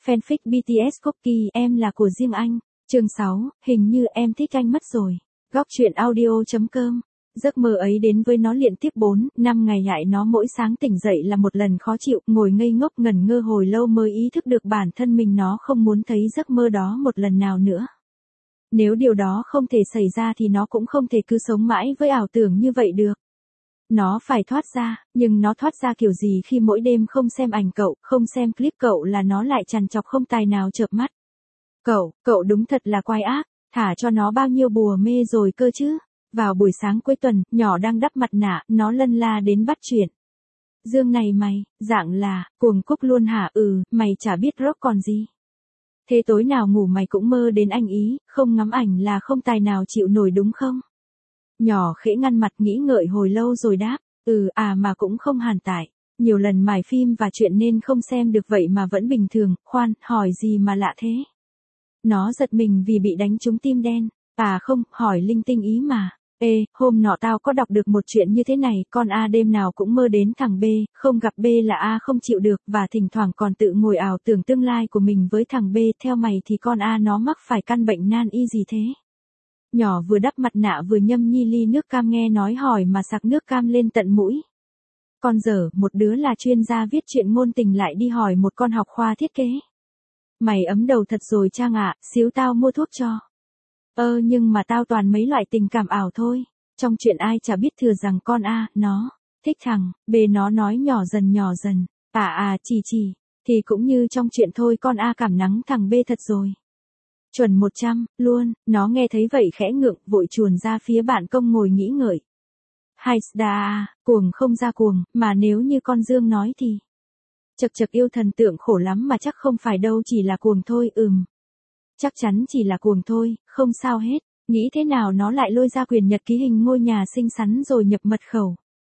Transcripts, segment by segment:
Fanfic BTS Cookie em là của riêng anh. Chương 6, hình như em thích anh mất rồi. Góc truyện audio.com. Giấc mơ ấy đến với nó liên tiếp 4, 5 ngày hại nó mỗi sáng tỉnh dậy là một lần khó chịu, ngồi ngây ngốc ngẩn ngơ hồi lâu mới ý thức được bản thân mình nó không muốn thấy giấc mơ đó một lần nào nữa. Nếu điều đó không thể xảy ra thì nó cũng không thể cứ sống mãi với ảo tưởng như vậy được. Nó phải thoát ra, nhưng nó thoát ra kiểu gì khi mỗi đêm không xem ảnh cậu, không xem clip cậu là nó lại trằn trọc không tài nào chợp mắt. Cậu đúng thật là quái ác, thả cho nó bao nhiêu bùa mê rồi cơ chứ. Vào buổi sáng cuối tuần, nhỏ đang đắp mặt nạ, nó lân la đến bắt chuyện. Dương này mày, dạng là, cuồng cúc luôn hả? Mày chả biết rock còn gì. Thế tối nào ngủ mày cũng mơ đến anh ý, không ngắm ảnh là không tài nào chịu nổi đúng không? Nhỏ khẽ ngăn mặt nghĩ ngợi hồi lâu rồi đáp, mà cũng không hàn tại. Nhiều lần mải phim và chuyện nên không xem được vậy mà vẫn bình thường, khoan, hỏi gì mà lạ thế? Nó giật mình vì bị đánh trúng tim đen. Không, hỏi linh tinh ý mà. Hôm nọ tao có đọc được một chuyện như thế này, con A đêm nào cũng mơ đến thằng B, không gặp B là A không chịu được, và thỉnh thoảng còn tự ngồi ảo tưởng tương lai của mình với thằng B, theo mày thì con A nó mắc phải căn bệnh nan y gì thế? Nhỏ vừa đắp mặt nạ vừa nhâm nhi ly nước cam nghe nói hỏi mà sặc nước cam lên tận mũi. Con dở, một đứa là chuyên gia viết truyện ngôn tình lại đi hỏi một con học khoa thiết kế. Mày ấm đầu thật rồi Trang ạ, xíu tao mua thuốc cho. Nhưng mà tao toàn mấy loại tình cảm ảo thôi. Trong chuyện ai chả biết thừa rằng con A, nó, thích thằng, B nó nói nhỏ dần. Chỉ. Thì cũng như trong chuyện thôi con A cảm nắng thằng B thật rồi. Chuẩn 100, luôn, nó nghe thấy vậy khẽ ngượng, vội chuồn ra phía bạn công ngồi nghĩ ngợi. Hay đà, cuồng không ra cuồng, mà nếu như con Dương nói thì. Chật yêu thần tượng khổ lắm mà chắc không phải đâu chỉ là cuồng thôi, Chắc chắn chỉ là cuồng thôi, không sao hết. Nghĩ thế nào nó lại lôi ra quyển nhật ký hình ngôi nhà xinh xắn rồi nhập mật khẩu.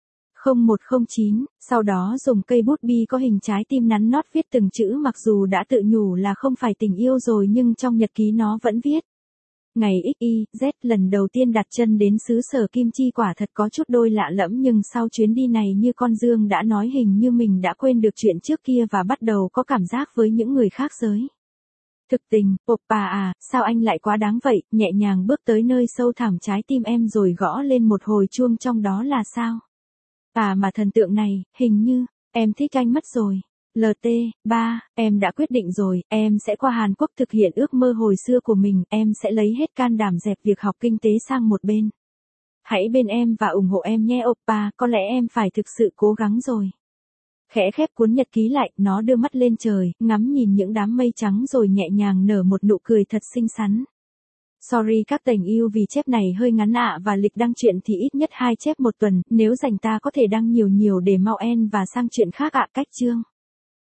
0109, sau đó dùng cây bút bi có hình trái tim nắn nót viết từng chữ mặc dù đã tự nhủ là không phải tình yêu rồi nhưng trong nhật ký nó vẫn viết. Ngày XYZ lần đầu tiên đặt chân đến xứ sở Kim Chi quả thật có chút đôi lạ lẫm nhưng sau chuyến đi này như con Dương đã nói hình như mình đã quên được chuyện trước kia và bắt đầu có cảm giác với những người khác giới. Thực tình, oppa sao anh lại quá đáng vậy, nhẹ nhàng bước tới nơi sâu thẳm trái tim em rồi gõ lên một hồi chuông trong đó là sao? Mà thần tượng này, hình như, em thích anh mất rồi. LT3, em đã quyết định rồi, em sẽ qua Hàn Quốc thực hiện ước mơ hồi xưa của mình, em sẽ lấy hết can đảm dẹp việc học kinh tế sang một bên. Hãy bên em và ủng hộ em nhé oppa, có lẽ em phải thực sự cố gắng rồi. Khẽ khép cuốn nhật ký lại, nó đưa mắt lên trời, ngắm nhìn những đám mây trắng rồi nhẹ nhàng nở một nụ cười thật xinh xắn. Sorry các tènh yêu vì chép này hơi ngắn và lịch đăng truyện thì ít nhất 2 chép một tuần, nếu rảnh ta có thể đăng nhiều để mau end và sang chuyện khác cách chương.